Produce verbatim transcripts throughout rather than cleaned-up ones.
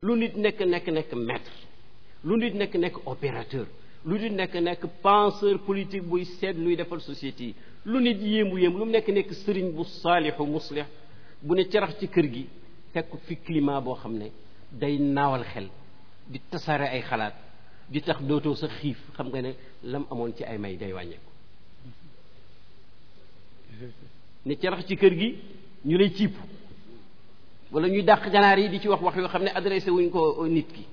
lu nit nekk nekk nekk maître lu nit nekk nekk opérateur lu nit nekk nekk penseur politique buy seet luy defal société yi lu nit yéemu yéemu lu mu nekk nekk sëriñ bu saalixu muslix bu ne carax ci kër gi fekk fi climat boo xam ne day naawal xel di tasaare ay xalaat di tax dootoo sa xiif xam nga ne lam amoon ci ay may day wàññeeku ne carax ci kër gi ñu lay ciip wala ñuy dàq ganaar yi di ci wax wax yoo xam ne adressé wuñ ko nit ki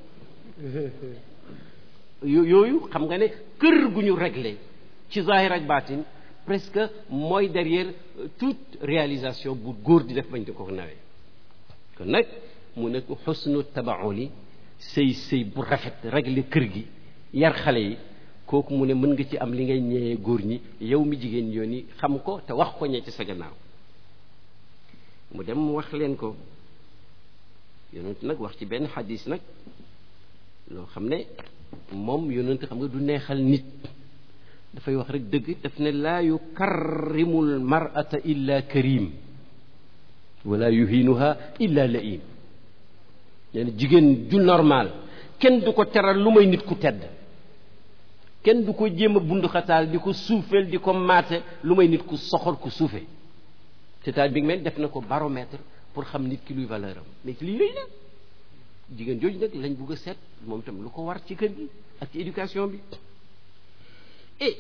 yooyu xam nga ne kër gu ñu réglé ci zahir ak baatin presque mooy derrière toute réalisation bu góor di def bañ di ko nawee kon nag mu nekk xusnu tabauli sëy sëy bu rafet réglé kër gi yar xale yi kooku mu ne mën nga ci am li ngay ñëwee góor ñi yow mi jigéen yoon yi xam ko te wax ko ñee ci sa gannaaw mu dem wax leen ko yonent nag wax ci benn xadis nag loo xam ne moom yonent xam nga du neexal nit dafay wax rek dëgg daf ne laa yukarrimu l mar'ata illa karim wala yuhinuha illa laim nee na jigéen ju normal kenn du ko teral lu may nit ku tedd kenn du ko jéem a bunduxataal di ko suufeel di ko maate lu may nit ku soxor ku suufe c'est-à-dire bi nga mel def na ko baromètre pour xam nit ki luy valeur am mais lii yooyu la jigéen jooju nag lañ bugg a seet moom tam lu ko war ci kër gi ak ci éducation bi et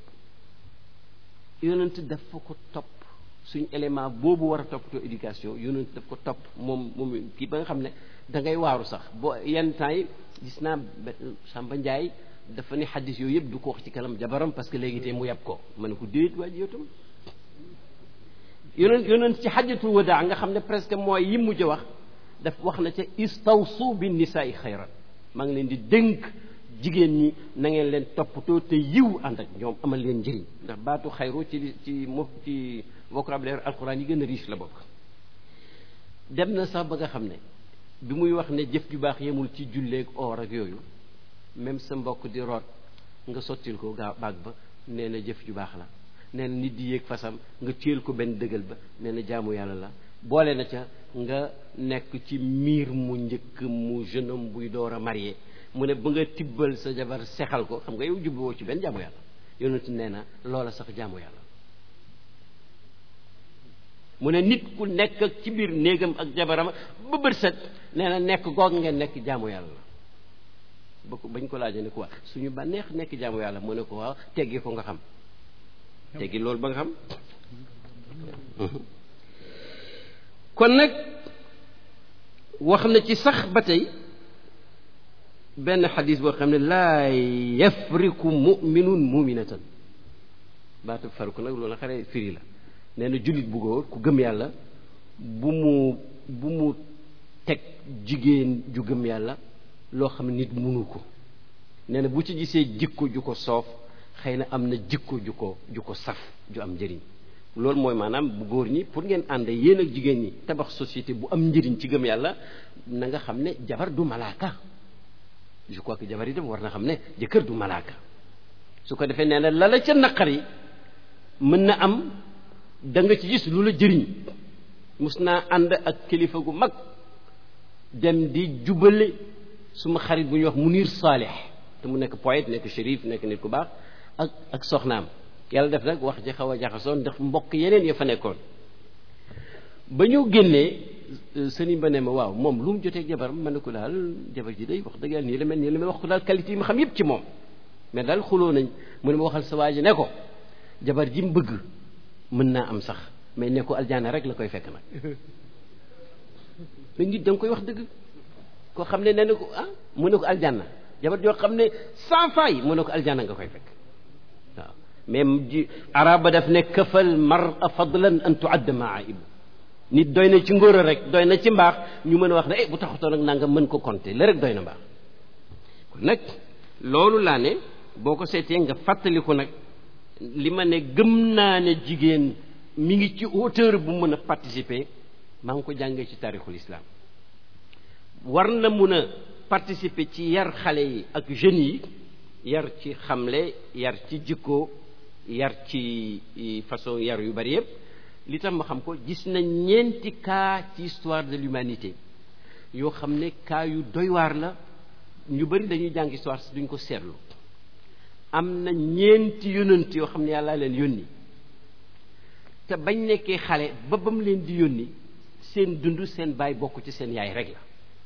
yonent dafa ko topp suñ élément boobu war a toppatoo éducation yonent daf ko topp moom moom kii ba nga xam ne da ngay waaru sax boo yenn temps yi gis naa Samba Ndiaye dafa ne xaddis yooyu yëpp du ko wax ci kanam jabaram parce que léegi tey mu yab ko ma ne ko déet waa ji yow tam yonent yonent ci xajjatul wadaa nga xam ne presque mooy yi mujj wax daf wax na ca istawsu bi nisaai xayran maa ngi leen di dénk jigéen ñi na ngeen leen toppatoo te yiw ànd ak ñoom amal leen njëriñ ndax baatu xayru ci ci mo ci vocabulaire alquran yi gën a riche la bokk dem na sax ba nga xam ne bi muy wax ne jëf ju baax yemul ci julleeg oor ak yooyu même sa mbokk di root nga sottil ko gaa baag ba nee na jëf ju baax la nee na nit di yéeg fasam nga téyel ko benn dëggal ba nee na jaamu yàlla la boole na ca nga nekk ci miir mu njëkk mu jeune homme buy door a marié mu ne ba nga tibbal sa jabar sexal ko xam nga yow jubluwoo ci benn jaamu yàlla yonent nee na loola sax jaamu yàlla mu ne nit ku nekk ak ci biir néegam ak jabaram ba bët set nee na nekk goog ngeen nekk jaamu yàlla la ba ko bañ ko laajee ne ko waa suñu bànneex nekk jaamu yàlla mu ne ko waaw teggi ko nga xam teggi loolu ba nga xam kon nag wax na ci sax ba tey benn xadis boo xam ne laa yafriku muminun muminatan baatu farku nag loolu xare firi la nee na jullit bu góor ku gëm yàlla bu mu bu mu teg jigéen ju gëm yàlla loo xam ne nit munu ko nee na bu ci gisee jikko ju ko soof xëy na am na jikko ju ko ju ko saf ju am njëriñ loolu mooy maanaam bu góor ñi pour ngeen ànd yéen ak jigéen ñi tabax société bu am njëriñ ci gëm yàlla na nga xam ne jabar du malaaka je crois que jabar yi dem war na xam ne jëkkër du malaaka su ko defee nee na la la ca naqar yi mën na am da nga ci gis lu la jëriñ mus naa ànd ak kilifa gu mag dem di jubale suma xarit bu ñuy wax Munir Salih te mu nekk poète nekk shérif nekk nit ku baax ak ak soxnaam yàlla def nag wax ji xaw a jaxasoo ndax mbokk yeneen ya fa nekkoon ba ñu génnee sëriñ ba ne ma waaw moom lu mu jotee jabaram ma ne ko daal jabar ji day wax dëgg yàlla nii la mel nii la mel wax ko daal qualité yi ma xam yépp ci moom mais daal xuloo nañ mu ne ma waxal sa waa ji ne ko jabar ji mu bëgg mën naa am sax mais ne ko aljaana rek la koy fekk nag mais nit da nga koy wax dëgg koo xam ne nee na ko ah mu ne ko aljaana jabar joo xam ne sans faille mu ne ko aljaana nga koy fekk waaw même ji araba daf ne kafal mar'a fadlan an tu'adda ma'aib nit doy na ci ngóor rek doy na ci mbaax ñu mën a wax ne eh bu taxutoo nag naa nga mën ko compter la rek doy na mbaax kon nag loolu laa ne boo ko seetee nga fàttaliku nag li ma ne gëm naa ne jigéen mi ngi ci hauteur bu mën a participer maa ngi ko jàngee ci taarixul islam war na mun a participer ci yar xale yi ak jeunes yi yar ci xamle yar ci jikko yar ci façon yar yu bari yëpp li tax ma xam ko gis na ñeenti cas ci histoire de l'humanité yoo xam ne cas yu doy waar la ñu bari dañuy jàng histoire si duñ ko seetlu am na ñeenti yónnent yoo xam ne yàlla leen yónni te bañ nekkee xale ba bam leen di yónni seen dund seen baay bokk ci seen yaay rek la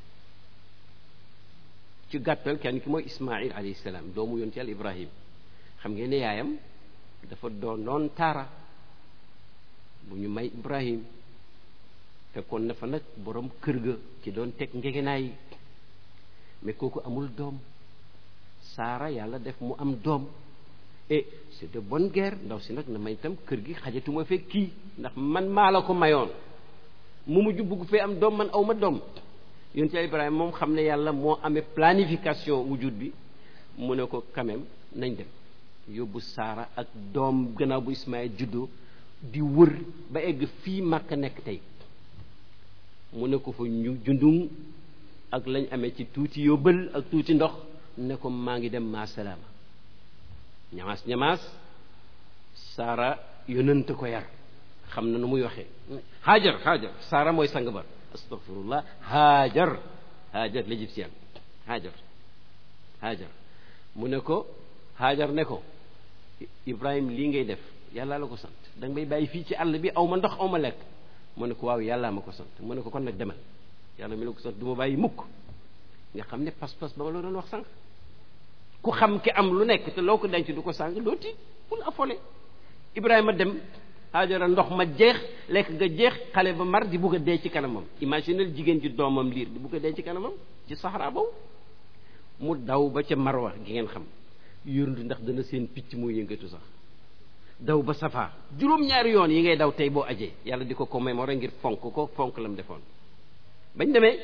ci gàttal kenn ki mooy Ismaïl alayhi salaam doomu yonent yàlla Ibrahim xam ngeen ne yaayam dafa doon noon taara bu ñu may Ibrahim fekkoon na fa nag borom kër ga ci doon teg ngegenaay yi mais kooku amul doom Saara yàlla def mu am doom et c'est de bonne guerre ndaw si nag na may itam kër gi xajatuma fekk kii ndax man maa la ko mayoon mu mujj bugg fee am doom man aw ma doom yonent yàlla Ibrahima moom xam ne yàlla moo amee planification wujud bi mu ne ko quand même nañ dem yóbbu Saara ak doom gannaaw bu Ismaïl juddoo di wër ba egg fii Makka nekk tey mu ne ko fa ñu jundum ak lañ amee ci tuuti yóbbal ak tuuti ndox ne ko maa ngi dem maa salaama ñamaas ñamaas Saara yonent ko yar xam na nu muy waxee Hajar Hajar Saara mooy sang ba astaghfirullah Hajar Hajar l'égyptienne Hajar Hajar mu ne ko Hajar ne ko Ibrahim lii ngay def yàlla la ko sant da nga may bàyyi fii ci àll bi aw ma ndox aw ma lekk mu ne ko waaw yàllaa ma ko sant mu ne ko kon nag demal yàlla mi la ko sant du ma bàyyi mukk nga xam ne pas-pas ba ma la doon wax sànq ku xam ki am lu nekk te loo ko denc du ko sànq doo tiit bul affolé Ibrahima dem Haajara ndox ma jeex lekk nga jeex xale ba mar di bugg a dee ci kanamam imaginel jigéen ji doomam liir di bugg a dee ci kanamam ci saxaraa boobu mu daw ba ca Marwa gi ngeen xam yërndu ndax dana seen picc muy yëngatu sax daw ba Safa juróom-ñaari yoon yi ngay daw tey boo ajee yàlla di ko commémorer ngir fonk ko fonk la mu defoon bañ demee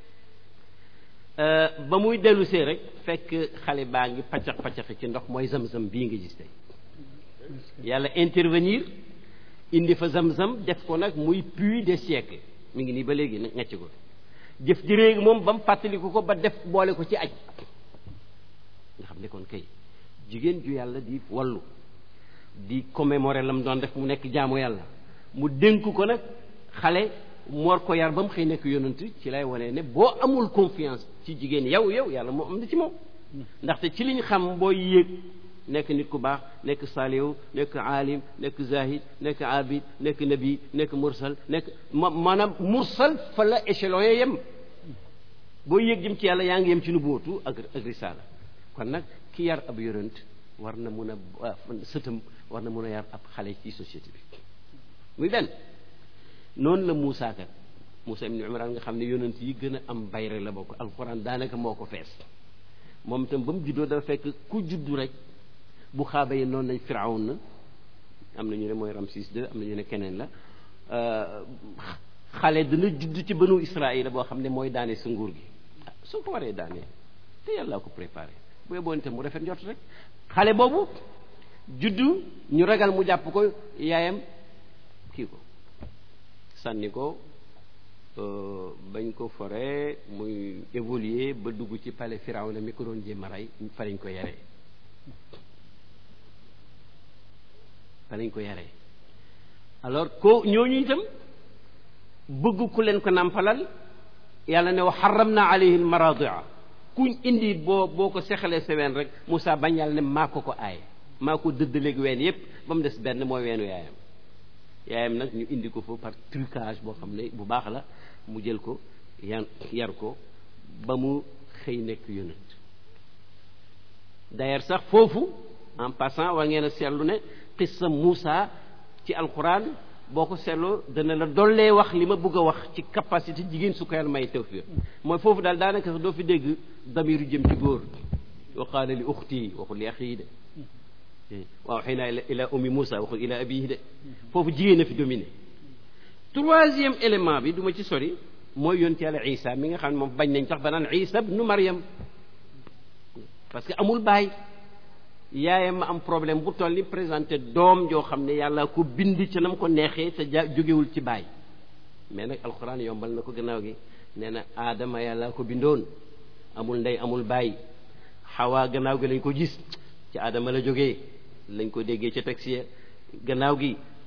ba muy dellu see rek fekk xale baa ngi paccax paccaxi ci ndox mooy zam-zam bii nga gis tey yàlla intervenir indi fa zam-zam def ko nag muy puits des siècles mi ngi nii ba léegi nag ngacc ko jëf ji réegi moom ba mu fàttaliku ko ba def boole ko ci aj nga xam ne kon kay jigéen ju yàlla di wallu di commémorer la mu doon def mu nekk jaamu yàlla mu dénk ko nag xale mu war ko yar ba mu xëy nekk yonent ci lay wane ne boo amul confiance ci jigéen yow yow yàlla moo am na ci moom ndaxte ci liñ xam booy yéeg nekk nit ku baax nekk saaliw nekk aalim nekk zahid nekk abid nekk nabi nekk mursal nekk ma maanaam mursal fa la échelon ya yem boo yéeg jëm ci yàlla yaa ngi yem ci nubuwatu ak ak risaala kon nag ki yar ab yonent war na mun a sëtam war na mun a yar ab xale ci société bi muy benn noonu la Moussa kat Moussa ibn Imran nga xam ne yonent yi gën a am bayre la bokk alxuraan daanaka moo ko fees moom itam ba mu juddoo dafa fekk ku juddu rek bu xaaba yi noonu lañ Firawun na am na ñu ne mooy Ramsis deux am na ñu ne keneen la xale dana judd ci banu Israël boo xam ne mooy daane sa nguur gi soo ko waree daane te yàlla ko préparé bu yeboo itam mu rafet njort rek xale boobu juddu ñu ragal mu jàpp ko yaayam kii ko sànni ko bañ ko foree muy évoluer ba dugg ci palais Firawna mi ko doon jéem a rey fa lañ ko yaree fa lañ ko yaree alors ko ñooñu itam bëgg ku leen ko nàmpalal yàlla ne wa xaramna alayhi almaradia kuñ indi boo boo ko sexalee sa ween rek Moussa bañ yàlla ne maa ko ko aaye maa ko dëddaleeg ween yépp ba mu des benn mooy weenu yaayam yaayam nag ñu indi ko fa par trucage boo xam ne bu baax la mu jël ko yan yar ko ba mu xëy nekk yonent d'ailleurs sax foofu en passant war ngeen a seetlu ne qissa Moussa ci alquran boo ko seetloo dana la dollee wax li ma bëgg a wax ci capacité jigéen su ko yàlla may tawfiq mooy foofu daal daanaka sax doo fi dégg damiru jëm ci góor wa qaala li uxti waxul li axii de waaw xëy naa ila ummi Moussa waxul ila abihi de foofu jigéen a fi dominé troisième élément bi du ma ci sori mooy yonent yàlla Isa mi nga xam ne moom bañ nañ tax ba naan Isa ibnu Maryam parce que amul baay yaayam ma am problème bu toll ni présenté doom joo xam ne yàlla ko bind ca nam ko neexee te ja jógewul ci baay mais nag alxuraan yombal na ko gannaaw gi nee na aadama yàlla ko bindoon amul ndey amul baay xawaa gannaaw gi lañ ko gis ci aadama la jógee lañ ko déggee ca taxi gannaaw gi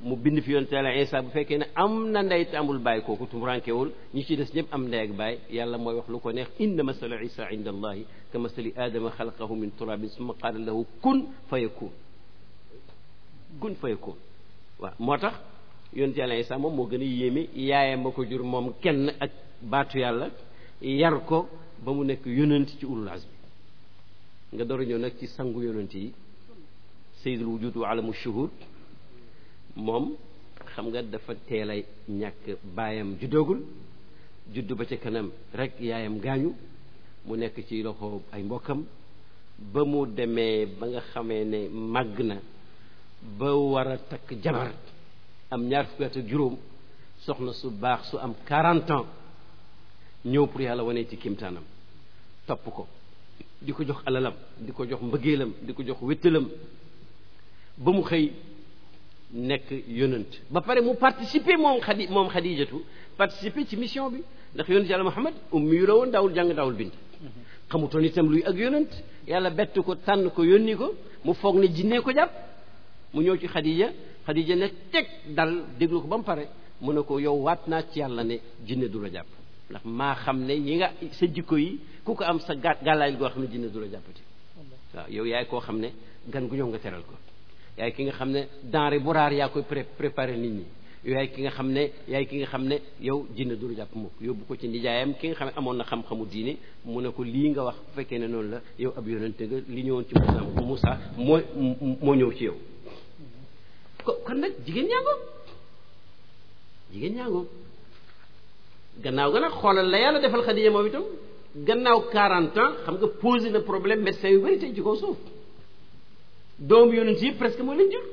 mu bind fi yonent Yàlla Isa bu fekkee ne am na ndey te amul baay kooku tumurankewul ñi ci des ñëpp am ndey ak baay yàlla mooy wax lu ko neex inna masala isa inda allahi ka masali aadama xalaqahu min turabin summa qaala lahu kun fa yakun kun fa yakun waaw moo tax yonent Yàlla Isa moom moo gën a yéeme yaayam ba ko jur moom kenn ak baatu yàlla yar ko ba mu nekk yonent ci ulul azmi nga door a ñëw nag ci sangu yonent yi sayyidul wujud wa alamu shuhud moom xam nga dafa teel a ñàkk baayam juddoogul juddu ba ca kanam rek yaayam gaañu mu nekk ci loxo ay mbokkam ba mu demee ba nga xamee ne màgg na ba war a takk jabar am ñaar fukki at ak juróom soxna su baax su am quarante ans ñëw pour yàlla wane ci kimtaanam topp ko di ko jox alalam di ko jox mbëggeelam di ko jox wéttalam ba mu xëy nekk yonent ba pare mu participer moom xadi moom xadijatu participer ci mission bi ndax yonent yàlla Muhammad ummi yu la woon daawul jàng daawul bind xamutoon itam luy ak yonent yàlla bett ko tànn ko yónni ko mu foog ne jinnee ko jàpp mu ñëw ci xadija xadija ne teg dal déglu ko ba mu pare mu ne ko yow waat naa ci yàlla ne jinne du la jàpp ndax maa xam ne yi nga sa jikko yi ku ko am sa gà gàllaay goo xam ne jinne du la jàppati waaw yow yaay koo xam ne gan gu ñëw nga teral ko yaay ki nga xam ne denrée bu raar yaa koy pré préparé nit ñi yow yaay ki nga xam ne yaay ki nga xam ne yow jinne du la jàpp mukk yóbbu ko ci nijaayam ki nga xam ne amoon na xam-xamu diine mu ne ko lii nga wax bu fekkee ne noonu la yow ab yonente nga li ñëwoon ci Moussa Moussa moo moo ñëw ci yow ko kon nag jigéen ñaango jigéen ñaango gannaaw ga nag xoolal la yàlla defal Xadija moom itam gannaaw quarante ans xam nga posé na problème médecin yu bëri tey ci kaw suuf doomu yonent yi presque moo leen jur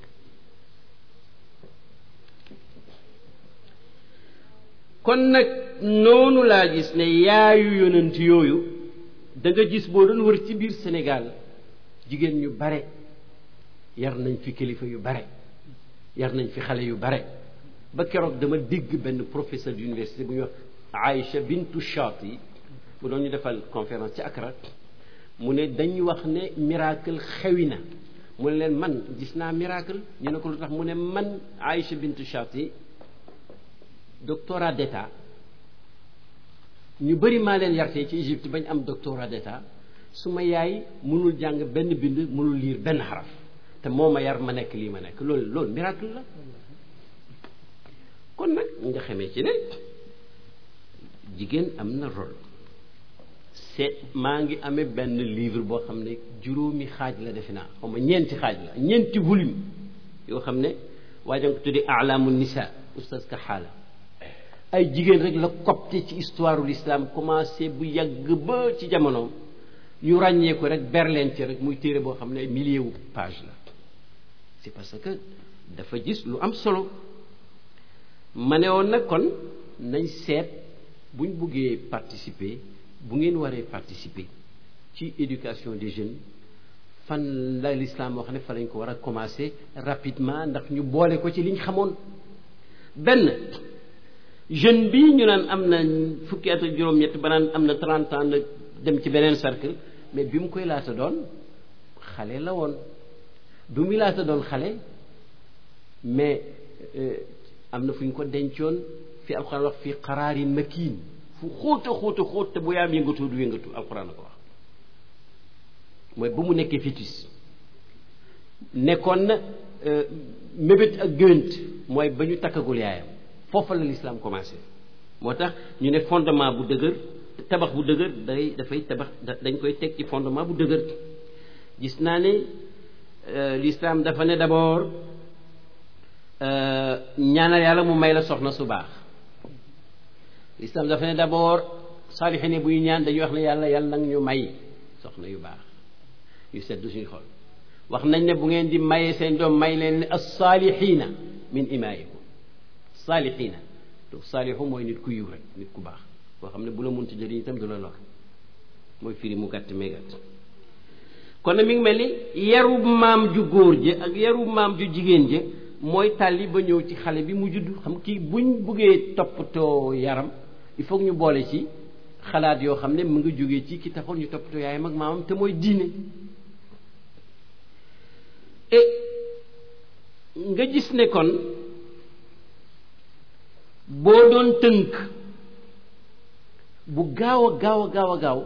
kon nag noonu laa gis ne yaayu yonent yooyu da nga gis boo doon wër ci biir Sénégal jigéen ñu bare yar nañ fi kilifa yu bare yar nañ fi xale yu bare ba keroog dama dégg benn professeur d'université bu ñuy wax Aïcha Bintu Chati bu doon ñu defal conférence ci Accra mu ne dañuy wax ne miracle xewi na mu ne leen man gis naa miracle ñu ne ko lu tax mu ne man Aïcha Bintu Chati doctorat d'état ñu bëri maa leen yartee ci Égypte bañ am doctorat d'état su ma yaay mënul jàng benn bind mënul lire benn xaraf te moo ma yar ma nekk lii ma nekk loolu loolu miracle la kon nag nga xamee ci ne jigéen am na rôle c'est maa ngi amee benn livre boo xam ne juróomi xaaj la defe naa xaw ma ñeenti xaaj la ñeenti volume yoo xam ne waa jang ko tuddee alaamu nisa oustaz ka xaala ay jigéen rek la copte ci histoire u l'islam commencé bu yàgg ba ci jamonoom ñu ràññee ko rek berleen ci rek muy téere boo xam ne ay milliers wu page la c'est parce que dafa gis lu am solo ma ne woon nag kon nañ seet buñ buggee participer bu ngeen waree participer ci éducation des jeunes fan la l'islam wax ne fa lañ ko war a commencer rapidement ndax ñu boole ko ci liñ xamoon benn jeune bi ñu naan am na fukki at ak juróom-ñett ba naan am na trente ans na dem ci beneen cercle mais bi mu koy laata doon xale la woon bi mu laata doon xale mais am na fu ñu ko dencoon fi alxuraan wax fii qaraarin makiin fu xóota xóota xóot te bu yaam yëngatu du yëngatu alxuraan a ko wax mooy ba mu nekkee fœtus nekkoon na mébét ak géwént mooy ba ñu takkagul yaayam foofa la l'islam commencé moo tax ñu ne fondement bu dëgër tabax bu dëgër day dafay tabax dañ koy teg ci fondement bu dëgër gis naa ne l'islam dafa ne d'abord ñaanal yàlla mu may la soxna su baax l'islam dafa ne d'abord saalixine buy ñaan dañuy wax ne yàlla yàlla nag ñu may soxna yu baax yu seddu suñu xol wax nañ ne bu ngeen di mayee seen doom may leen ne as-saalixiina min imaayikum saalixiina to saalixu mooy nit ku yiw rek nit ku baax koo xam ne bu la munti jëriñ itam du la lor mooy firi mu gàtt mee gàtt kon nag mi ngi mel ni yaru maam ju góor ji ak yaru maam ju jigéen ji mooy tàlli ba ñëw ci xale bi mu judd xam kii buñ buggee toppatoo yaram il faut que ñu boole ci xalaat yoo xam ne mu nga jógee ci ki taxoon ñu toppatoo yaayam ak maamam te mooy diine et nga gis ne kon boo doon tënk bu gaaw a gaaw a gaaw a gaaw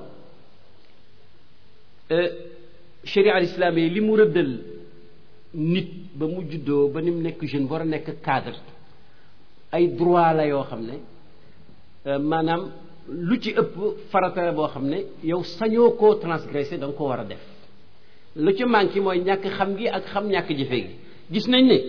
sharia al islam yi li mu rëddal nit ba mu juddoo ba ni mu nekk jeune war a nekk cadre ay droit la yoo xam ne maanaam lu ci ëpp farata la boo xam ne yow sañoo koo transgressé da nga ko war a def lu ci manqué mooy ñàkk xam gi ak xam ñàkk jëfe gi gis nañ ne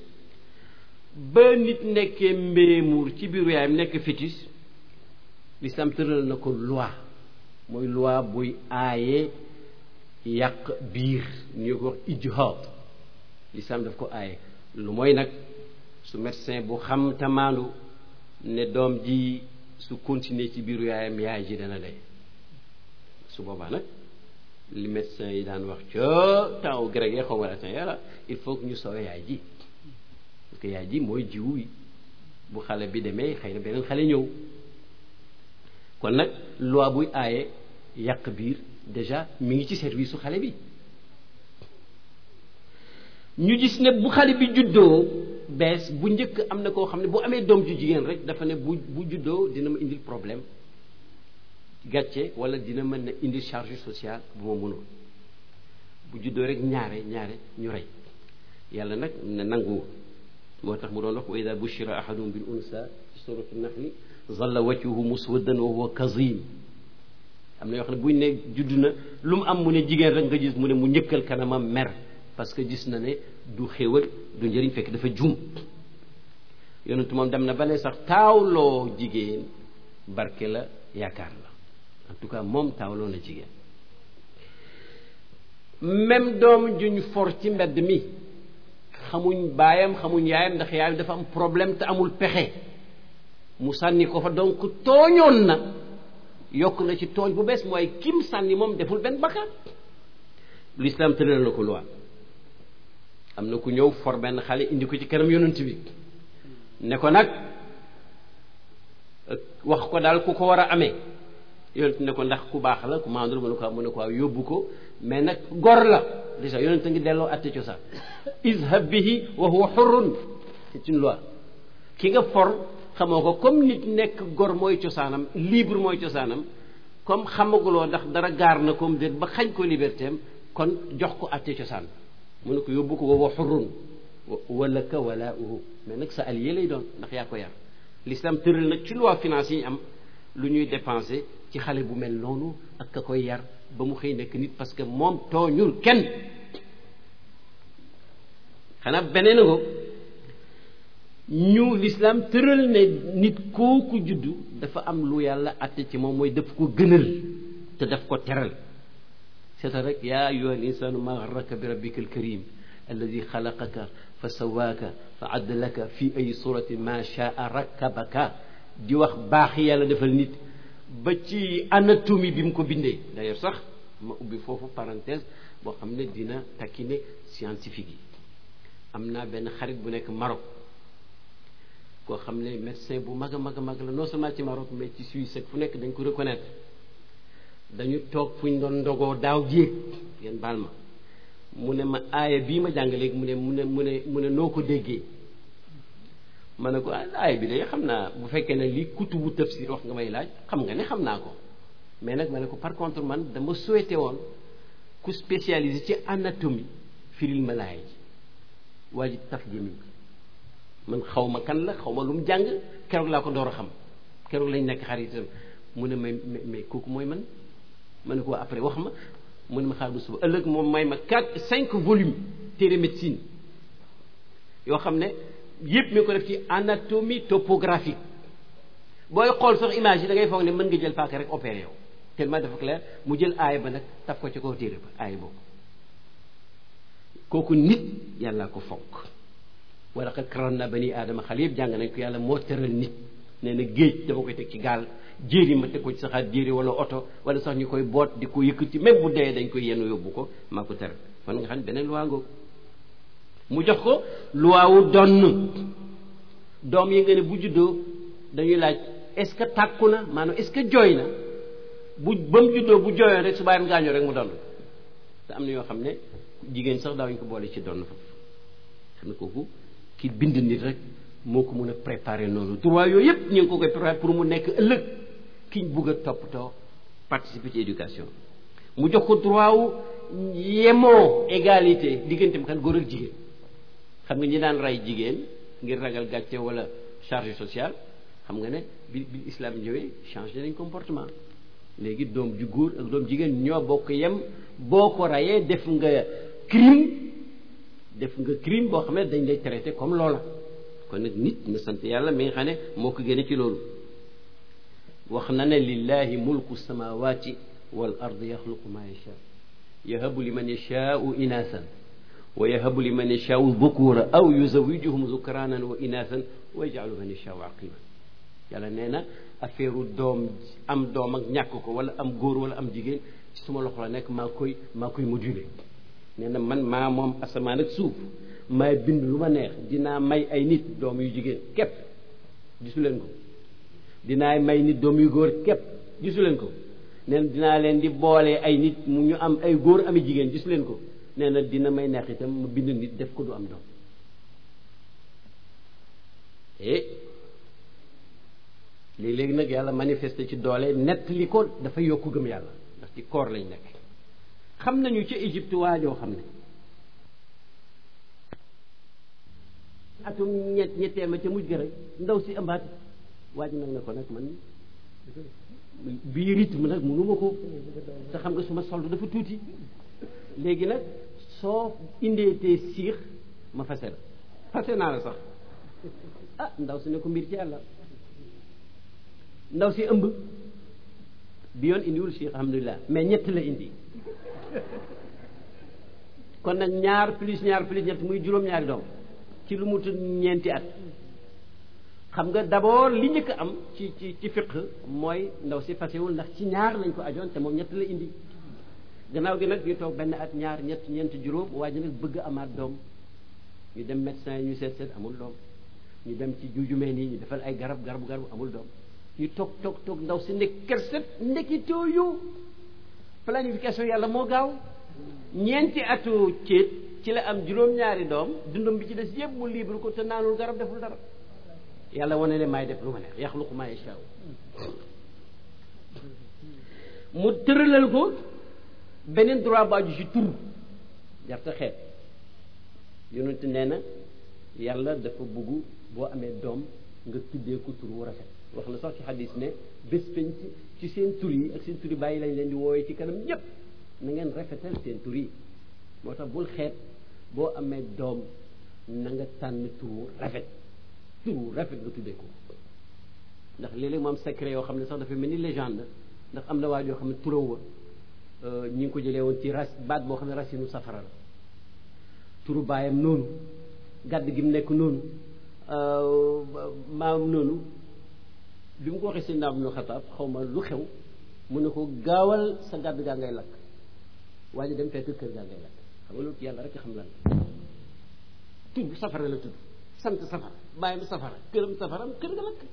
ba nit nekkee mbéemuur ci biiru yaayam nekk fœtus l'islam tëral na ko loi mooy loi buy aaye yàq biir ñu ko wax ijhaad l'islam daf ko aaye lu mooy nag su médecin bu xam tamaandu ne doom ji su continuer ci biiru yaayam yaay ji dana dee su boobaa nag li médecin yi daan wax ca temps grec yi xaw ma latin yàlla il faut que ñu sowe yaay ji parce que yaay ji mooy jiwu yi bu xale bi demee xëy na beneen xale ñëw kon nag loi buy aaye yàq biir déjà mi ngi ci service su xale bi ñu gis ne bu xale bi juddoo bees bu njëkk am na koo xam ne bu amee doom ju jigéen rek dafa ne bu bu juddoo dina ma indil problème gàcce wala dina mën na indil charge sociale bu ma mënoon bu juddoo rek ñaare ñaare ñu rey yàlla nag ne nangu moo tax mu doon wax wa ida bushira ahadum bil unsa ci suratu naxli zalla wajhuhu muswaddan wa huwa kazim am na yoo xam ne buñ ne judd na lu mu am mu ne jigéen rek nga gis mu ne mu njëkkal kanamam mer parce que gis na ne du xéwal du njëriñ fekk dafa juum yonentu moom dem na ba ne sax taawloo jigéen barke la yaakaar la en tout cas moom taawloo na jigéen même doom juñ for ci mbedd mi xamuñ baayam xamuñ yaayam ndax yaayam dafa am problème te amul pexe mu sànni ko fa donc tooñoon na yokk na ci tooñ bu bees mooy kim sànni moom deful benn bakkaar l'islam tëral na ko loi am na ku ñëw for benn xale indi ko ci kanam yonent bi ne ko nag wax ko daal ku ko war a amee yonent ne ko ndax ku baax la ku maandu mu ne ko mu ne ko waaw yóbbu ko mais nag gor la déjà yonent a ngi delloo atte cosaan izhab bihi wa huwa hurrun c'est une loi ki nga for xamoo ko comme nit nekk gor mooy cosaanam libre mooy cosaanam comme xamaguloo ndax dara gaar na comme déet ba xañ ko liberté am kon jox ko atte cosaan mu ne ko yóbbu ko wa huwa hurrun wala ka wala uhu mais nag sa allié lay doon ndax yaa ko yar l'islam tëral nag ci loi finance yi am lu ñuy dépenser ci xale bu mel noonu ak ka koy yar ba mu xëy nekk nit parce que moom tooñul kenn xanaa beneen ko ñu l'islam tëral ne nit kooku juddu dafa am lu yàlla atte ci moom mooy daf ko gënal te daf ko teral seetal rek yaa ayyuha al insanu ma gharraka bi rabbika al karim alladi xalaqaka fa sawaaka fa addalaka fi ay surati ma shaa rakkabaka di wax baax yàlla defal nit ba ci anatomie bi mu ko bindee d'ailleurs sax ma ubbi foofu parenthèse boo xam ne dina takkine scientifique yi am naa benn xarit bu nekk Maroc koo xam ne médecin bu mag a mag a mag la non seulement ci Maroc mais ci Suisse ak fu nekk dañ ko reconnaître dañu toog fu ñu doon ndogoo daaw jéeg ngeen baal ma mu ne ma aaya bii ma jàng léegi mu ne mu ne mu ne mu ne noo ko déggee ma ne ko aaya bi de xam naa bu fekkee ne lii kutubu tafsir wax nga may laaj xam nga ne xam naa ko mais nag ma ne ko par contre man dama souhaité woon ku spécialisé ci anatomie firil ma laay ji waa ji taf gémmiñ man xaw ma kan la xaw ma lu mu jàng keroog laa ko door a xam keroog lañ nekk xaritam mu ne may mais kooku mooy man ma ne ko après wax ma mu ne ma xaar bu suba ëllëg moom may ma quatre cinq volumes téere médecine yoo xam ne yëpp mi ko def ci anatomie topographique booy xool sax image yi da ngay foog ne mën nga jël paaka rek opéré yow tellement dafa clair mu jël aaya ba nag taf ko ci kaw téere ba aaya boobu kooku nit yàlla ko fonk wala qad karramnaa bani aadama xale yëpp jàng nañ ko yàlla moo tëral nit nee na géej dama koy teg ci gaal jéeri ma teg ko ci saxaat jéeri wala oto wala sax ñu koy boot di ko yëkkati même bu dee dañ koy yenn yóbbu ko maa ko tere fan nga xam ne beneen loi ngoog mu jox ko loi wu donn doom yi nga ne bu juddoo dañuy laaj est-ce que tàkku na maanaam est-ce que jooy na bu ba mu juddoo bu jooyoon rek su bàyyam gaañoo rek mu donn te am na yoo xam ne jigéen sax daawuñu ko boole ci donn foofu xam ne kooku ki bind nit rek moo ko mën a préparer noonu droit yooyu yëpp ñu ngi ko koy préparer pour mu nekk ëllëg ki ñu bugg a toppatoo participer ci éducation mu jox ko droit wu yemoo égalité digganteem kan góor ak jigéen xam nga ñi daan rey jigéen ngir ragal gàcce wala charge sociale xam nga ne bi bi islam ñëwee changé nañ comportement léegi doom ju góor ak doom jigéen ñoo bokk yem boo ko rayee def nga crime def nga crime boo xam ne dañ lay traité comme loola kon nag nit na sant yàlla mi nga xam ne moo ko génne ci loolu wax na ne lillahi mulku samawati wal ardi yaxluqu ma yasha yahabu liman yashaau inasan wa yahabu liman yashaau dhukura aw yuzawijuhum dhukranan wa inasan wa yaj'alu man yashaau aqima yàlla nee na affaire doom am doom ak ñàkk ko wala am góor wala am jigéen ci suma loxo la nekk maa koy maa koy moduler nee na man maa moom asamaan ak suuf maay bind lu ma neex dinaa may ay nit doom yu jigéen képp gisu leen ko dinaa may nit doom yu góor képp gisu leen ko nee na dinaa leen di boole ay nit mu ñu am ay góor ami jigéen gisu leen ko nee na dina may neex itam mu bind nit def ko du am doom eh léegi-léegi nag yàlla manifesté ci doole nett li ko dafa yokku gëm yàlla ndax ci koor lañ nekk xam nañu ca Égypte waajoo xam ne atum ñett ñetteel ma ca mujj ga rek ndaw si ëmbaat waaj nag ne ko nag man bii rythme nag mënuma ko te xam nga suma solde dafa tuuti léegi nag soo indeetee siix ma fase la fase naa la sax ah ndaw si ne ko mbir ci yàlla ndaw si ëmb bi yoon indiwul siix alhamdulilah mais ñett la indi kon nag ñaar plus ñaar plus ñett muy juróom-ñaari doom ci lu mu tudd ñeenti at xam nga d'abord li njëkk am ci ci ci fiq mooy ndaw si fasewul ndax ci ñaar lañ ko ajoon te moom ñett la indi gannaaw gi nag ñu toog benn at ñaar ñett ñeent juróom waa ji nag bëgg amaat doom ñu dem médecin yi ñu seet seet amul doom ñu dem ci juujumeen yi ñu defal ay garab garabu garabu amul doom ñu toog toog toog ndaw si nekk kerset ndekitoo yu planification yàlla moo gaaw ñeenti atu céet ci la am juróom-ñaari doom dundam bi ci des yëpp mu libre ko te naanul garab deful dara yàlla wane ne maay def lu ma neex yaxluqu maa yashaa mu tëralal ko beneen droit baaju ci tur jarta xeet yonent nee na yàlla dafa bugg boo amee doom nga tuddee ko tur wu rafet wax na sax ci xadis ne bés penc ci seen tur yi ak seen tur yi bàyyi lañ leen di wooye ci kanam ñépp na ngeen rafetal seen tur yi moo tax bul xeet boo amee doom na nga tànn tur wu rafet tur wu rafet nga tuddee ko ndax léeg-léeg mu am secret yoo xam ne sax dafa mel ni légende ndax am na waaj yoo xam ne turam wa ñi ngi ko jëlee woon ci ras baat boo xam ne racinu safara la turu baayam noonu gàdd gi mu nekk noonu maam noonu bi mu ko waxee sëñ Ibnu Xataab xaw ma lu xew mu ne ko gaawal sa gàdd gaa ngay lakk waaye dem fekk kër gaa ngay lakk xam nga loolu yàlla rek xam lan la tudd safara la tudd sant safara baayam safara këram safaram kër ga lakk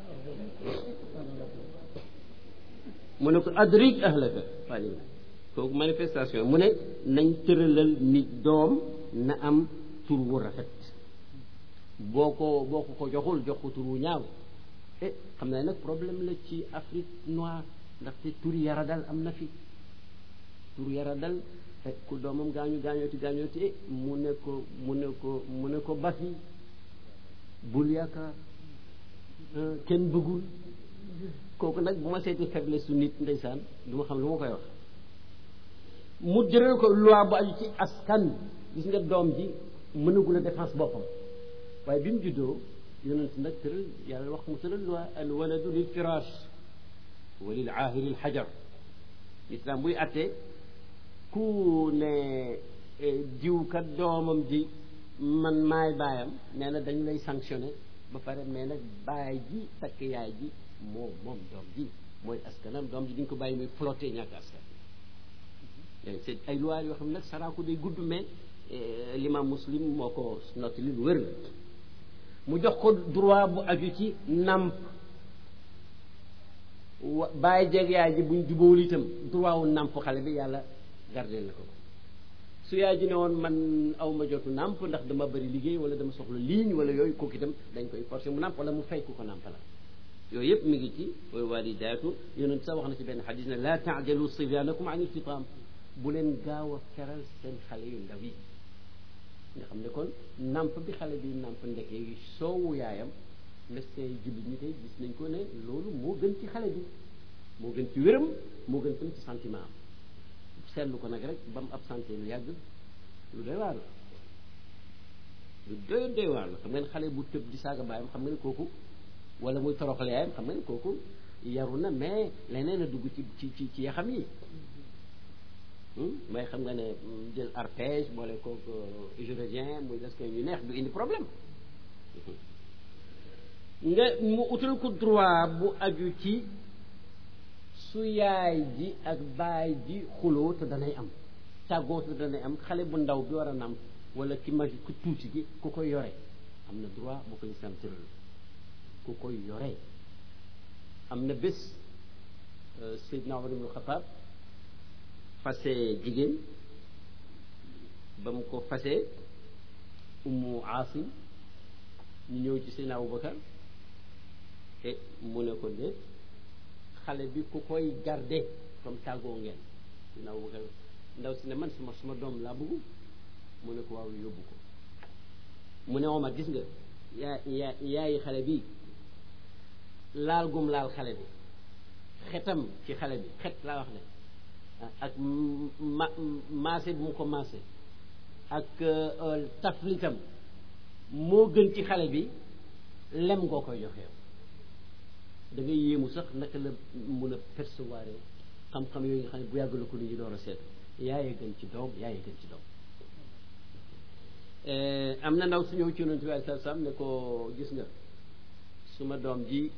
mu ne ko adrik ahlaka fàli kooku manifestation mu ne nañ tëralal nit doom na am tur wu rafet boo ko boo ko ko joxul jox ko tur wu ñaaw eh xam naa nag problème la ci Afrique noire ndaxte tur yaradal am na fi tur yaradal ku doomam gaañu gaañooti gaañooti eh mu ne ko mu ne ko mu ne ko bafi bul yaakaar kenn bëggul kooku nag bu ma seeti faiblesse su nit ndeysaan du ma xam lu ma koy wax mu jëral ko loi bu aju ci askan gis nga doom ji mënagul a défense boppam waaye bi mu juddoo yonent nag tëral yàlla wax mu tëral loi al waladu lil firash wa lil aahiri al hajar islam buy attee ku ne jiw kat doomam ji man maay baayam nee na dañu lay sanctionné ba pare mais nag baay ji takk yaay ji moom moom doom ji mooy askanam doom ji di nga ko bàyyi muy flotté ñàkk askan c'est ay loi yoo xam ne nag saraaku day gudd mais l'imam Muslim moo ko notti li lu wér la mu jox ko droit bu aju ci nàmp wa bàyyi jeg yaay ji buñ jubóowul itam droit wu nàmp xale bi yàlla gardé na ko su yaay ji ne woon man aw ma jotu nàmp ndax dama bëri liggéey wala dama soxla ligne wala yooyu kooku itam dañ koy forcer mu nàmp wala mu fay ku ko nàmp la yooyu yëpp mi ngi ci wal walidaatu yonent sax wax na ci benn xadis ne laa taajalu sibyaanakum an ilfitaam bu leen gaaw a feral seen xale yu ndaw yi nga xam ne kon nàmp bi xale bi nàmp ndeke yi soowu yaayam médecin yi jullit ñi tey gis nañ ko ne loolu moo gën ci xale bi moo gën ci wéram moo gën tam ci sentiment am seetlu ko nag rek ba mu absenté lu yàgg lu doy waar la lu doy doy waar la xam ngeen xale bu tëb di saaga baayam xam nga ne kooku wala muy toroxale yaayam xam nga ne kooku yaru na mais leneen a dugg ci ci ci ci yaxam yi mais xam nga ne jël arpège boole kooku hydrogène muy des ko ñu neex du indi problème nga mu utal ko droit bu aju ci su yaay ji ak baay ji xuloo te danay am tàggoo te danay am xale bu ndaw bi war a nam wala ki magi ku tuuti gi ku koy yore am na droit bu ko lislaam tëral ku koy yore am na bés Seydina Umar ibn Xattaab fase jigéen ba mu ko fasee Ummu Aasim ñu ñëw ci Seydina Abubakar te mu ne ko déet xale bi ku koy garde comme tàggoo ngeen Seydina Abubakar ndaw si ne man suma suma doom laa bëgg mu ne ko waaw yóbbu ko mu ne Omar gis nga yaa yaa yaayi xale bi laal gum laal xale bi xetam ci xale bi xet laa wax ne ak ma maase bu mu ko maase ak taflitam moo gën ci xale bi lem ngoo koy joxe da ngay yéemu sax naka la mun a percevoir xam-xam yooyu nga xam ne bu yàgg la ko nit ñi door a seet yaayee gën ci doom yaayee gën ci doom am na ndaw su ñëw ci yonent bi sallallahu alayhi wasallam ne ko gis nga suma doom ji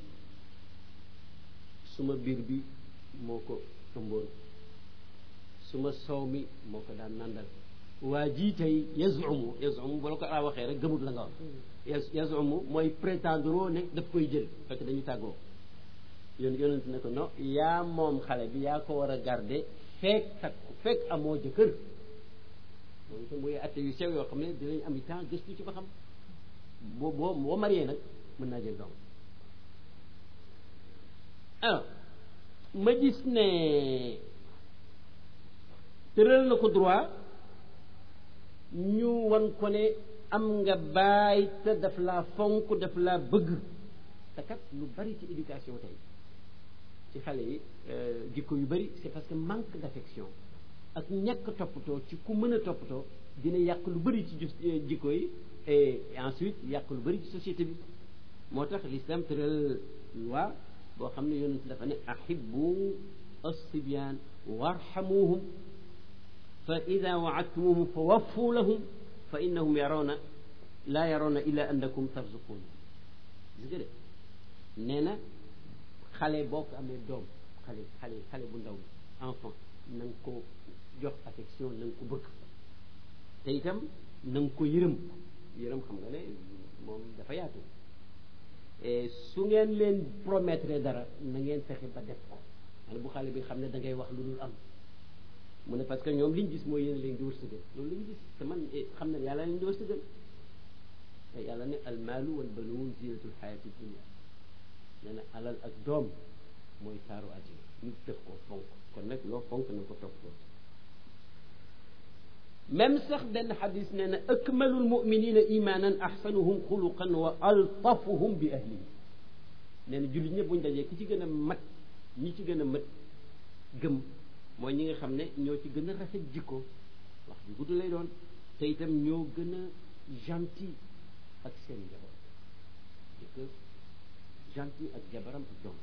suma biir bi moo ko ëmboon suma soow mi moo ko daan nandal waa jii tey yazumu yazumu bu la ko a waxee rek gëmut la nga wax yazumu mooy prétendre ne daf koy jël fekk dañu tàggoo yoon yonent ne ko non yaa moom xale bi yaa ko war a garder fekk takk fekk amoo jëkkër loolu itam mooy atte yu sew yoo xam ne dinañ am temps gëstu ci ba xam boo boo boo marié nag mën naa jël doom alors ma gis ne tëral na ko droit ñu wan ko ne am nga baay te daf laa fonk daf laa bëgg te kat lu bari ci éducation tey ci xale yi jikko yu bari c'est parce que manque d'affection ak ñàkk toppatoo ci ku mën a toppatoo dina yàq lu bari ci jikko yi et ensuite yàq lu bari ci société bi moo tax l'islam tëral loi boo xam ne yonent dafa ne ahibbu as-sibyaan warhamuhum fa ida waadtumuhum fa waffu lahum fa innahum yarawna laa yarawna illa annakum tarzuqun gis nga de nee na xale boo ko amee doom xale xale xale bu ndaw enfant na nga ko jox affection na nga ko bëgg te itam na nga ko yërëm yërëm xam nga ne moom dafa yaatu su ngeen leen promettre dara na ngeen fexe ba def ko man bu xale bi xam ne da ngay wax lu dul am mu ne parce que ñoom liñ gis mooy yéen leen di wërsëgal loolu lañu gis te man xam ne yàlla leen di wërsëgal te yàlla ne almaalu wal banuun zinatul xayaati dunya nee na alal ak doom mooy taaru àddina nit def ko fonk kon nag loo fonk na ko topp ko même sax benn xadis nee na akmalul muminina imanan ahsanuhum xuluqan wa altafuhum bi ahlihi nee na jullit ñëpp buñ dajee ki ci gën a mat ñi ci gën a mat gëm mooy ñi nga xam ne ñoo ci gën a rafet jikko wax ju gudd lay doon te itam ñoo gën a gentil ak seen njaboot jëkkër gentil ak jabaram ak doom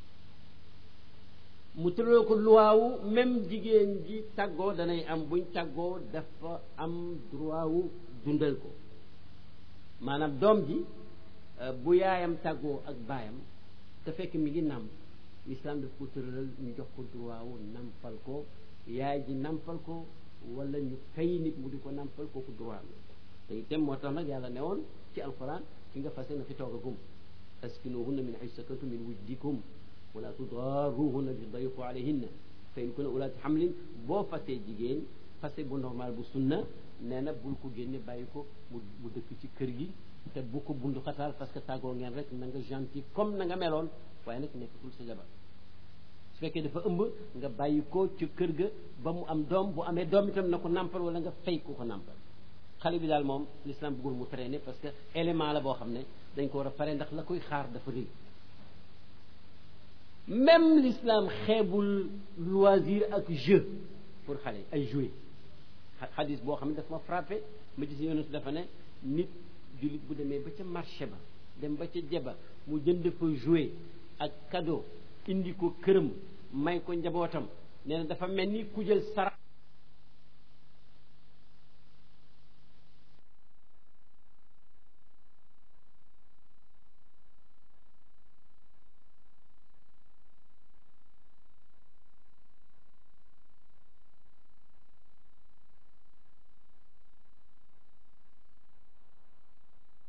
mu tëral ko luwaawu même jigéen ji tàggoo danay am buñ tàggoo dafa am droit wu dundal ko maanaam doom ji bu yaayam tàggoo ak baayam te fekk mi ngi nàmp l'islam daf ko tëralal ñu jox ko droit wu nampal ko yaay ji nampal ko wala ñu fay nit mu di ko nampal kooku droit la te itam moo tax nag yàlla ne woon ci alquran ki nga fase na fi toogagum askinuhunna min haythu sakantum min wujdikum wala tudarruhunna li dayqu alayhinna fa in kunna ulaati hamlin boo fasee jigéen fase bu normal bu sunna nee na bul ko génne bàyyi ko mu mu dëkk ci kër gi te bu ko bundu xataal parce que tàggoo ngeen rek na nga gentil comme na nga meloon waaye nag nekkatul sa jabar su fekkee dafa ëmb nga bàyyi ko ci kër ga ba mu am doom bu amee doom itam na ko nàmpal wala nga fay ko ko nàmpal xale bi daal moom l'islam bëggul mu traîner parce que élément la boo xam ne dañ ko war a pare ndax la koy xaar dafa rëy même l'islam xeebul loisir ak jeu pour xale ay jouer xadis boo xam ne dafa ma frappé ma gis yonent dafa ne nit jullit bu demee ba ca marché ba dem ba ca jeba mu jënd fa jouer ak cadeau indi ko këram may ko njabootam nee na dafa mel ni ku jël sarax